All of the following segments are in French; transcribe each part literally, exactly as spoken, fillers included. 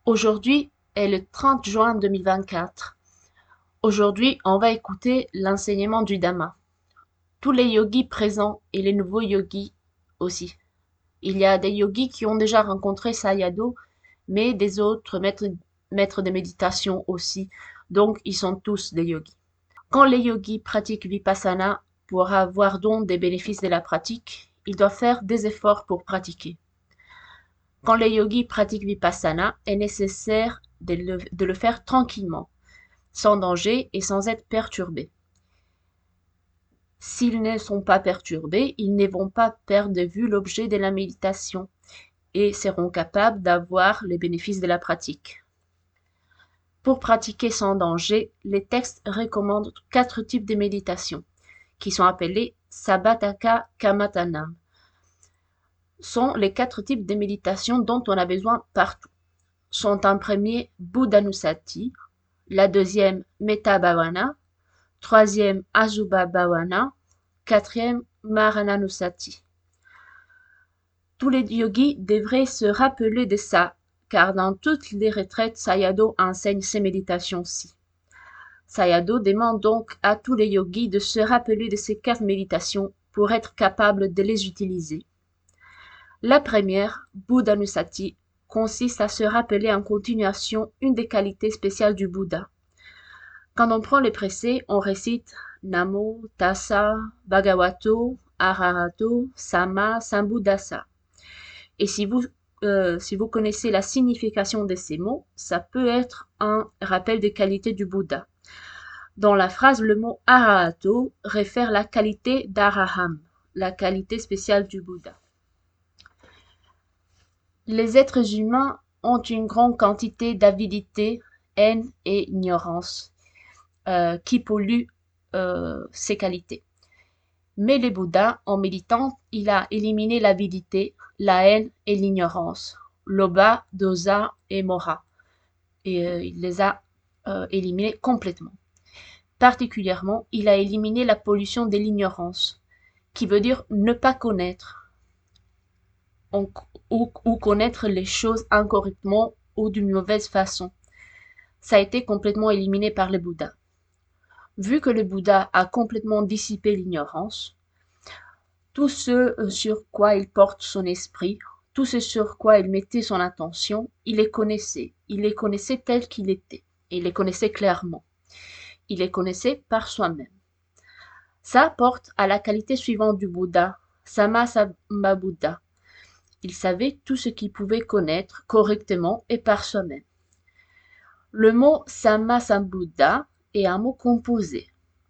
Aujourd'hui est le trente juin deux mille vingt-quatre. Aujourd'hui, on va écouter l'enseignement du Dhamma. Tous les yogis présents et les nouveaux yogis aussi. Il y a des yogis qui ont déjà rencontré Sayadaw, mais des autres maîtres, maîtres de méditation aussi. Donc, ils sont tous des yogis. Quand les yogis pratiquent Vipassana pour avoir donc des bénéfices de la pratique, ils doivent faire des efforts pour pratiquer. Quand les yogis pratiquent Vipassana, est nécessaire de le, de le faire tranquillement, sans danger et sans être perturbés. S'ils ne sont pas perturbés, ils ne vont pas perdre de vue l'objet de la méditation et seront capables d'avoir les bénéfices de la pratique. Pour pratiquer sans danger, les textes recommandent quatre types de méditation, qui sont appelés Sabataka Kamatana. Sont les quatre types de méditation dont on a besoin partout. Sont en premier Buddhanusati, la deuxième Metta Bhavana, troisième Asubha Bhavana, quatrième Marananusati. Tous les yogis devraient se rappeler de ça, car dans toutes les retraites, Sayadaw enseigne ces méditations-ci. Sayadaw demande donc à tous les yogis de se rappeler de ces quatre méditations pour être capables de les utiliser. La première, Buddhanusati, consiste à se rappeler en continuation une des qualités spéciales du Bouddha. Quand on prend les précès, on récite Namo Tassa Bhagavato Arahato Sama Sambuddhassa. Et si vous, euh, si vous connaissez la signification de ces mots, ça peut être un rappel des qualités du Bouddha. Dans la phrase, le mot Arahato réfère la qualité d'Araham, la qualité spéciale du Bouddha. Les êtres humains ont une grande quantité d'avidité, haine et ignorance euh, qui polluent euh, ces qualités. Mais le Bouddha, en méditant, il a éliminé l'avidité, la haine et l'ignorance, lobha, dosa et moha, et euh, il les a euh, éliminés complètement. Particulièrement, il a éliminé la pollution de l'ignorance, qui veut dire ne pas connaître, ou, ou connaître les choses incorrectement ou d'une mauvaise façon. Ça a été complètement éliminé par le Bouddha. Vu que le Bouddha a complètement dissipé l'ignorance, tout ce sur quoi il porte son esprit, tout ce sur quoi il mettait son attention, il les connaissait. Il les connaissait tels qu'ils étaient. Et il les connaissait clairement. Il les connaissait par soi-même. Ça porte à la qualité suivante du Bouddha, Sammasambuddha. Il savait tout ce qu'il pouvait connaître correctement et par soi-même. Le mot Sammasambuddha est un mot composé.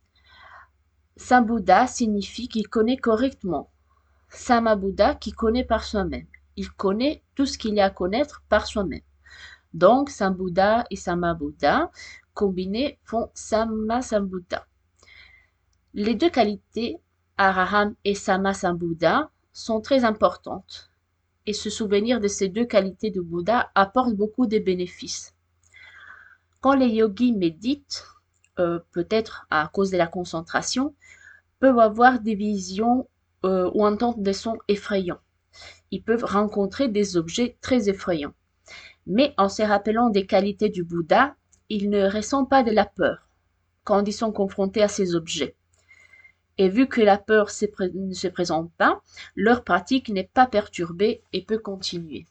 Sambuddha signifie qu'il connaît correctement. Sammabuddha qui connaît par soi-même. Il connaît tout ce qu'il y a à connaître par soi-même. Donc, Sambuddha et Sammabuddha combinés font Sammasambuddha. Les deux qualités, Araham et Sammasambuddha, sont très importantes. Et se souvenir de ces deux qualités de Bouddha apporte beaucoup de bénéfices. Quand les yogis méditent, euh, peut-être à cause de la concentration, peuvent avoir des visions euh, ou entendre des sons effrayants. Ils peuvent rencontrer des objets très effrayants. Mais en se rappelant des qualités du Bouddha, ils ne ressentent pas de la peur quand ils sont confrontés à ces objets. Et vu que la peur ne se présente pas, leur pratique n'est pas perturbée et peut continuer.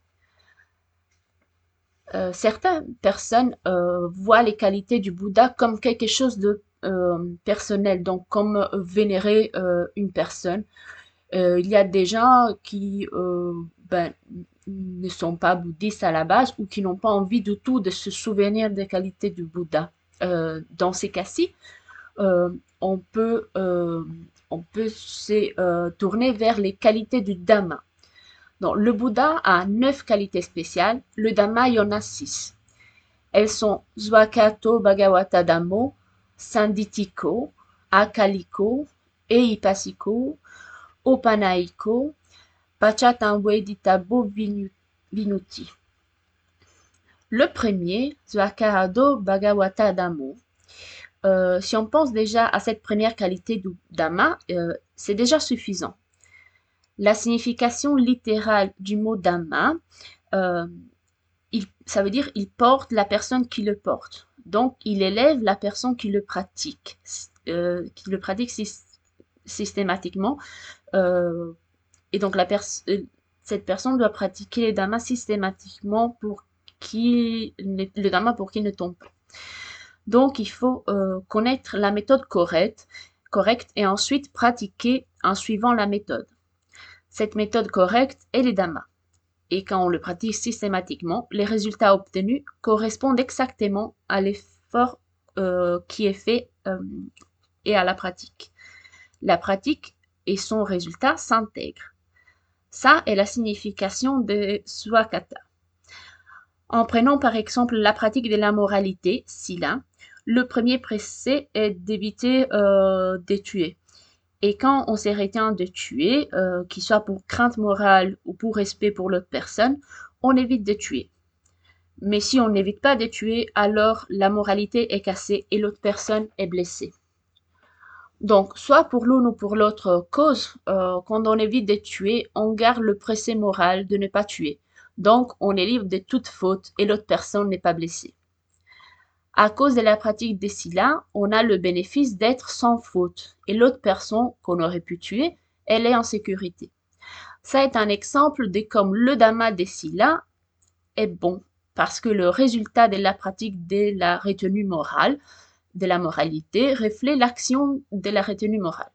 Euh, certaines personnes euh, voient les qualités du Bouddha comme quelque chose de euh, personnel, donc comme vénérer euh, une personne. Euh, il y a des gens qui euh, ben, ne sont pas bouddhistes à la base ou qui n'ont pas envie du tout de se souvenir des qualités du Bouddha. Euh, dans ces cas-ci, euh, on peut, euh, on peut se euh, tourner vers les qualités du Dhamma. Donc, le Bouddha a neuf qualités spéciales, le Dhamma, il y en a six. Elles sont Svakato Bhagavata Dhammo, Sanditiko, Akaliko, Eipasiko, Opanaiko, Pachatamveditabo Vinuti. Le premier, Svakado Bhagavata Dhammo. Euh, si on pense déjà à cette première qualité du Dhamma, euh, c'est déjà suffisant. La signification littérale du mot Dhamma, euh, il, ça veut dire il porte la personne qui le porte. Donc, il élève la personne qui le pratique, euh, qui le pratique sy- systématiquement. Euh, et donc, la pers euh, cette personne doit pratiquer les dhammas systématiquement pour qu'il le dhamma pour qu'il ne tombe pas. Donc, il faut euh, connaître la méthode correcte, correcte et ensuite pratiquer en suivant la méthode. Cette méthode correcte est les dhammas. Et quand on le pratique systématiquement, les résultats obtenus correspondent exactement à l'effort euh, qui est fait euh, et à la pratique. La pratique et son résultat s'intègrent. Ça est la signification de Swakata. En prenant par exemple la pratique de la moralité, Sila, le premier précepte est d'éviter euh, de tuer. Et quand on se retient de tuer, euh, qu'il soit pour crainte morale ou pour respect pour l'autre personne, on évite de tuer. Mais si on n'évite pas de tuer, alors la moralité est cassée et l'autre personne est blessée. Donc, soit pour l'une ou pour l'autre cause, euh, quand on évite de tuer, on garde le précepte moral de ne pas tuer. Donc, on est libre de toute faute et l'autre personne n'est pas blessée. À cause de la pratique des silas, on a le bénéfice d'être sans faute et l'autre personne qu'on aurait pu tuer, elle est en sécurité. Ça est un exemple de comme le dhamma des silas est bon parce que le résultat de la pratique de la retenue morale, de la moralité, reflète l'action de la retenue morale.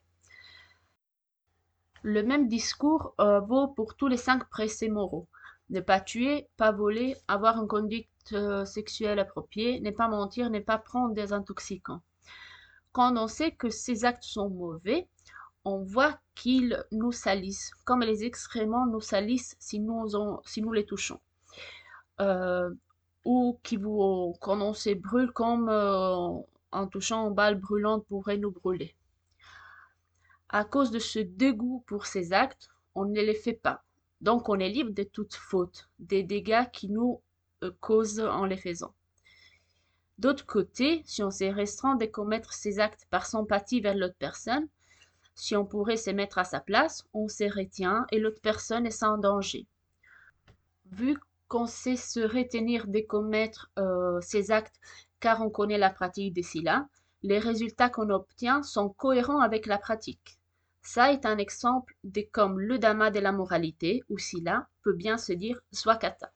Le même discours euh, vaut pour tous les cinq préceptes moraux. Ne pas tuer, pas voler, avoir une conduite euh, sexuelle appropriée, ne pas mentir, ne pas prendre des intoxicants. Quand on sait que ces actes sont mauvais, on voit qu'ils nous salissent, comme les excréments nous salissent si nous, en, si nous les touchons. Euh, ou qui vous, quand on se brûle comme euh, en touchant une balle brûlante pourrait nous brûler. À cause de ce dégoût pour ces actes, on ne les fait pas. Donc on est libre de toute faute, des dégâts qui nous euh, causent en les faisant. D'autre côté, si on s'est restreint de commettre ces actes par sympathie vers l'autre personne, si on pourrait se mettre à sa place, on se retient et l'autre personne est sans danger. Vu qu'on sait se retenir de commettre euh, ces actes car on connaît la pratique des silas, les résultats qu'on obtient sont cohérents avec la pratique. Ça est un exemple de comme le dhamma de la moralité, ou sila, peut bien se dire swakata.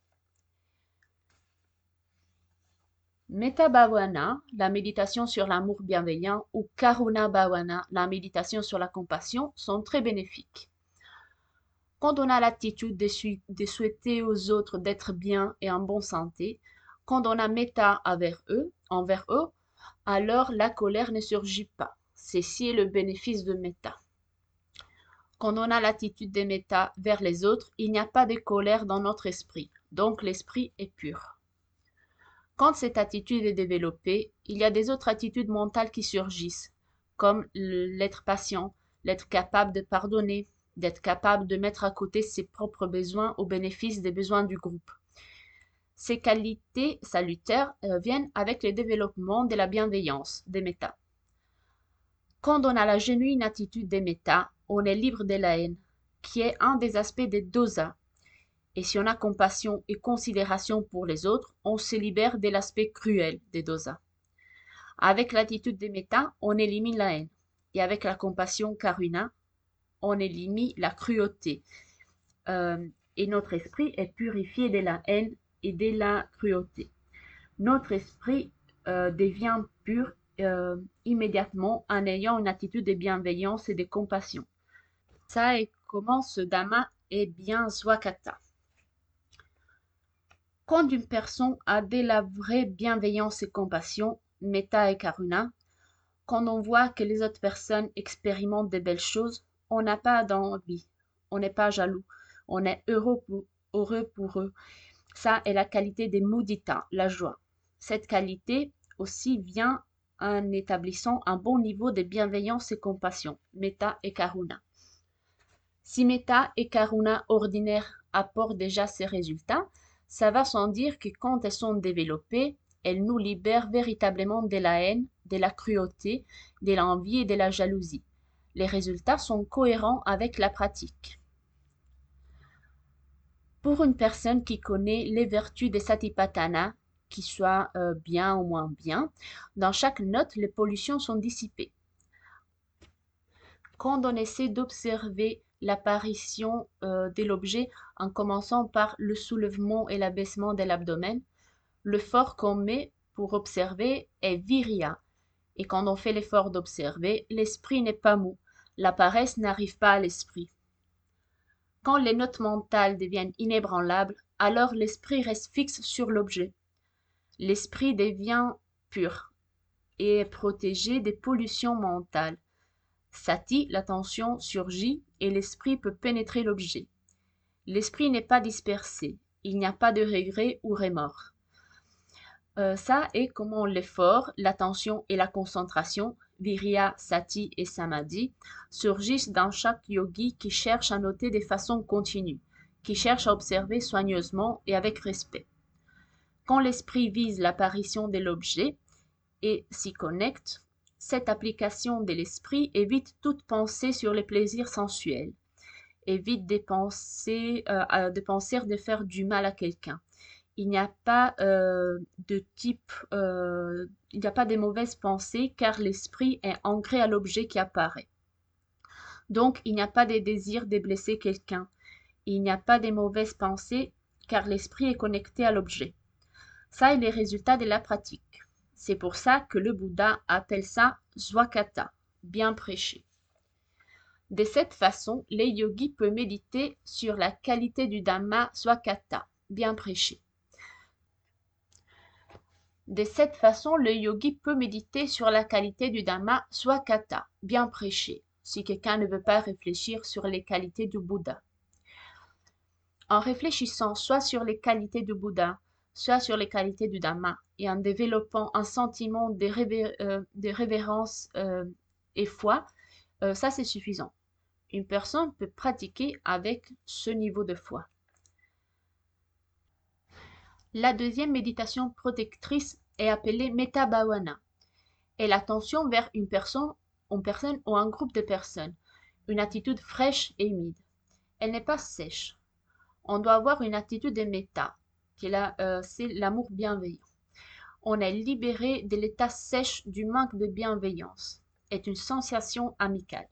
Metta Bhavana, la méditation sur l'amour bienveillant, ou Karuna Bhavana, la méditation sur la compassion, sont très bénéfiques. Quand on a l'attitude de, de souhaiter aux autres d'être bien et en bonne santé, quand on a metta envers eux, envers eux, alors la colère ne surgit pas. Ceci est le bénéfice de metta. Quand on a l'attitude de metta vers les autres, il n'y a pas de colère dans notre esprit, donc l'esprit est pur. Quand cette attitude est développée, il y a des autres attitudes mentales qui surgissent, comme l'être patient, l'être capable de pardonner, d'être capable de mettre à côté ses propres besoins au bénéfice des besoins du groupe. Ces qualités salutaires euh, viennent avec le développement de la bienveillance, des méta. Quand on a la genuine attitude des méta, on est libre de la haine, qui est un des aspects des dosas. Et si on a compassion et considération pour les autres, on se libère de l'aspect cruel des dosas. Avec l'attitude des méta, on élimine la haine. Et avec la compassion karuna, on élimine la cruauté. Euh, et notre esprit est purifié de la haine et de la cruauté. Notre esprit euh, devient pur euh, immédiatement en ayant une attitude de bienveillance et de compassion. Ça est comment ce dhamma est bien swakata. Quand une personne a de la vraie bienveillance et compassion, metta et karuna, quand on voit que les autres personnes expérimentent de belles choses, on n'a pas d'envie, on n'est pas jaloux, on est heureux pour, heureux pour eux. Ça est la qualité des mudita, la joie. Cette qualité aussi vient en établissant un bon niveau de bienveillance et compassion, metta et karuna. Si metta et karuna ordinaires apportent déjà ces résultats, ça va sans dire que quand elles sont développées, elles nous libèrent véritablement de la haine, de la cruauté, de l'envie et de la jalousie. Les résultats sont cohérents avec la pratique. Pour une personne qui connaît les vertus des satipatthana, qui soient euh, bien ou moins bien, dans chaque note, les pollutions sont dissipées. Quand on essaie d'observer l'apparition euh, de l'objet en commençant par le soulèvement et l'abaissement de l'abdomen, l'effort qu'on met pour observer est virya. Et quand on fait l'effort d'observer, l'esprit n'est pas mou. La paresse n'arrive pas à l'esprit. Quand les notes mentales deviennent inébranlables, alors l'esprit reste fixe sur l'objet. L'esprit devient pur et est protégé des pollutions mentales. Sati, l'attention surgit et l'esprit peut pénétrer l'objet. L'esprit n'est pas dispersé, il n'y a pas de regret ou remords. Euh, ça est comment l'effort, l'attention et la concentration, virya, sati et samadhi, surgissent dans chaque yogi qui cherche à noter de façon continue, qui cherche à observer soigneusement et avec respect. Quand l'esprit vise l'apparition de l'objet et s'y connecte, cette application de l'esprit évite toute pensée sur les plaisirs sensuels, évite de penser, euh, de penser de faire du mal à quelqu'un. Il n'y a pas euh, de type, euh, il n'y a pas de mauvaises pensées car l'esprit est ancré à l'objet qui apparaît. Donc, il n'y a pas de désir de blesser quelqu'un. Il n'y a pas de mauvaises pensées car l'esprit est connecté à l'objet. Ça est les résultats de la pratique. C'est pour ça que le Bouddha appelle ça Swakata, bien prêché. De cette façon, les yogis peuvent méditer sur la qualité du Dhamma Swakata, bien prêché. De cette façon, le yogi peut méditer sur la qualité du Dhamma Swakata, bien prêché, si quelqu'un ne veut pas réfléchir sur les qualités du Bouddha. En réfléchissant soit sur les qualités du Bouddha, soit sur les qualités du Dhamma, et en développant un sentiment de, révé euh, de révérence euh, et foi, euh, ça c'est suffisant. Une personne peut pratiquer avec ce niveau de foi. La deuxième méditation protectrice est appelée Metta Bhavana. Et l'attention vers une personne, une personne ou un groupe de personnes, une attitude fraîche et humide. Elle n'est pas sèche. On doit avoir une attitude de Metta, qui est là, euh, c'est l'amour bienveillant. On est libéré de l'état sèche du manque de bienveillance, est une sensation amicale.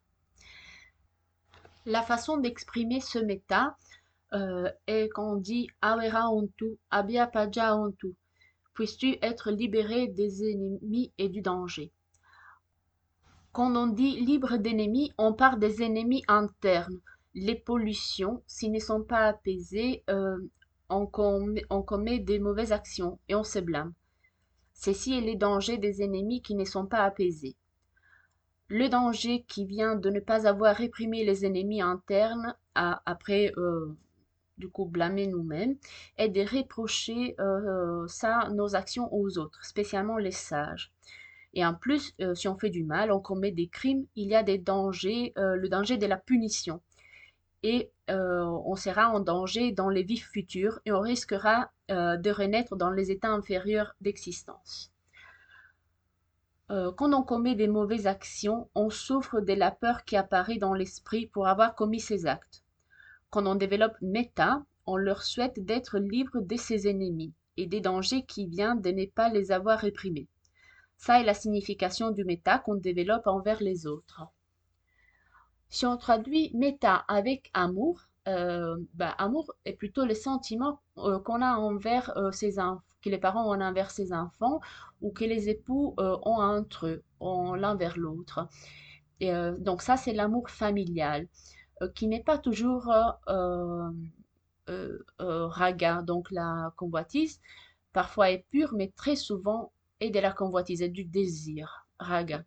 La façon d'exprimer ce Metta euh, est qu'on dit Awera Ontu, Abhya Paja Ontu. Puisses-tu être libéré des ennemis et du danger. Quand on dit libre d'ennemis, on parle des ennemis internes. Les pollutions, s'ils ne sont pas apaisées, euh, on, commet, on commet des mauvaises actions et on se blâme. Ceci est les dangers des ennemis qui ne sont pas apaisés. Le danger qui vient de ne pas avoir réprimé les ennemis internes, à, après euh, du coup blâmer nous-mêmes, est de reprocher euh, ça, nos actions aux autres, spécialement les sages. Et en plus, euh, si on fait du mal, on commet des crimes, il y a des dangers, euh, le danger de la punition. Et euh, on sera en danger dans les vies futures et on risquera euh, de renaître dans les états inférieurs d'existence. Euh, quand on commet des mauvaises actions, on souffre de la peur qui apparaît dans l'esprit pour avoir commis ces actes. Quand on développe Metta, on leur souhaite d'être libres de ses ennemis et des dangers qui viennent de ne pas les avoir réprimés. Ça est la signification du Metta qu'on développe envers les autres. Si on traduit Metta avec amour, euh, bah, amour est plutôt le sentiment euh, qu'on a envers euh, ses enfants, que les parents ont envers ses enfants ou que les époux euh, ont entre eux, ont l'un vers l'autre. Et, euh, donc ça, c'est l'amour familial, euh, qui n'est pas toujours euh, euh, euh, raga, donc la convoitise, parfois est pure, mais très souvent est de la convoitise, et du désir, raga.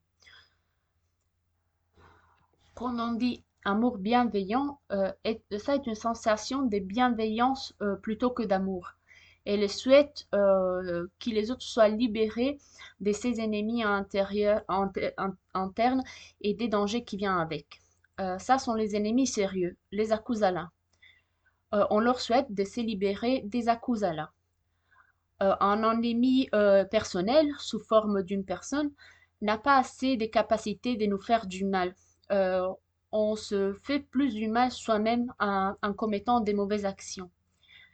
Quand on dit amour bienveillant, euh, est- ça est une sensation de bienveillance euh, plutôt que d'amour. Et le souhaite euh, que les autres soient libérés de ses ennemis intérieurs, ante- in- internes et des dangers qui viennent avec. Euh, ça sont les ennemis sérieux, les akusala. Euh, on leur souhaite de se libérer des akusala. Euh, un ennemi euh, personnel, sous forme d'une personne, n'a pas assez de capacités de nous faire du mal. Euh, on se fait plus du mal soi-même en, en commettant des mauvaises actions.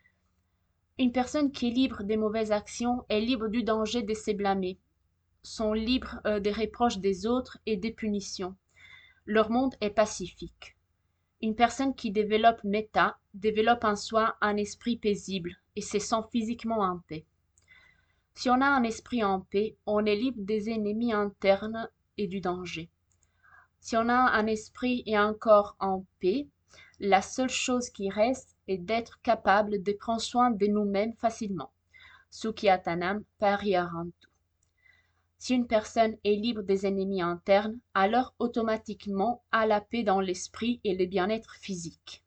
Une personne qui est libre des mauvaises actions est libre du danger de se blâmer, sont libres euh, des reproches des autres et des punitions. Leur monde est pacifique. Une personne qui développe méta développe en soi un esprit paisible et se sent physiquement en paix. Si on a un esprit en paix, on est libre des ennemis internes et du danger. Si on a un esprit et un corps en paix, la seule chose qui reste est d'être capable de prendre soin de nous-mêmes facilement. Sukhiyatanam Pariharantu. Si une personne est libre des ennemis internes, alors automatiquement a la paix dans l'esprit et le bien-être physique.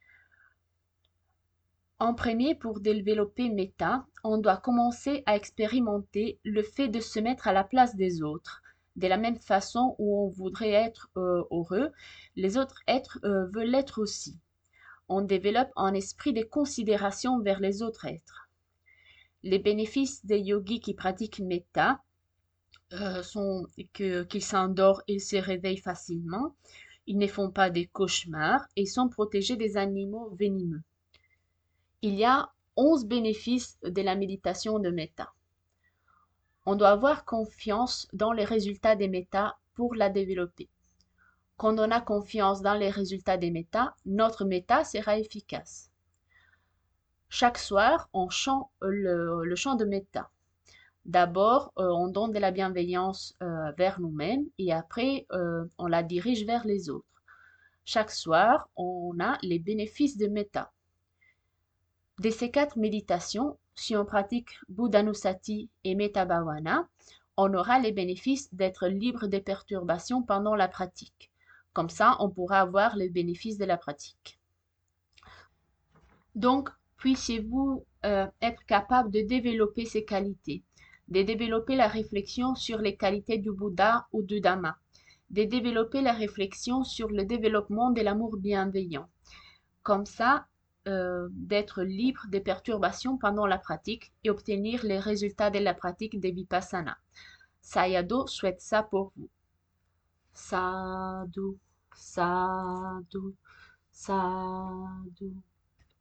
En premier, pour développer méta, on doit commencer à expérimenter le fait de se mettre à la place des autres. De la même façon où on voudrait être euh, heureux, les autres êtres euh, veulent l'être aussi. On développe un esprit de considération vers les autres êtres. Les bénéfices des yogis qui pratiquent méta euh, sont que, qu'ils s'endorment et se réveillent facilement, ils ne font pas des cauchemars et sont protégés des animaux venimeux. Il y a onze bénéfices de la méditation de méta. On doit avoir confiance dans les résultats des méta pour la développer. Quand on a confiance dans les résultats des méta, notre méta sera efficace. Chaque soir, on chante le, le chant de méta. D'abord, euh, on donne de la bienveillance euh, vers nous-mêmes et après, euh, on la dirige vers les autres. Chaque soir, on a les bénéfices de méta. De ces quatre méditations, si on pratique Buddhanusati et Metta Bhavana, on aura les bénéfices d'être libre des perturbations pendant la pratique. Comme ça, on pourra avoir les bénéfices de la pratique. Donc, puissiez-vous euh, être capable de développer ces qualités, de développer la réflexion sur les qualités du Bouddha ou du Dhamma, de développer la réflexion sur le développement de l'amour bienveillant. Comme ça, euh, d'être libre des perturbations pendant la pratique et obtenir les résultats de la pratique des Vipassana. Sayadaw souhaite ça pour vous. Sadhu, sadhu, sadhu.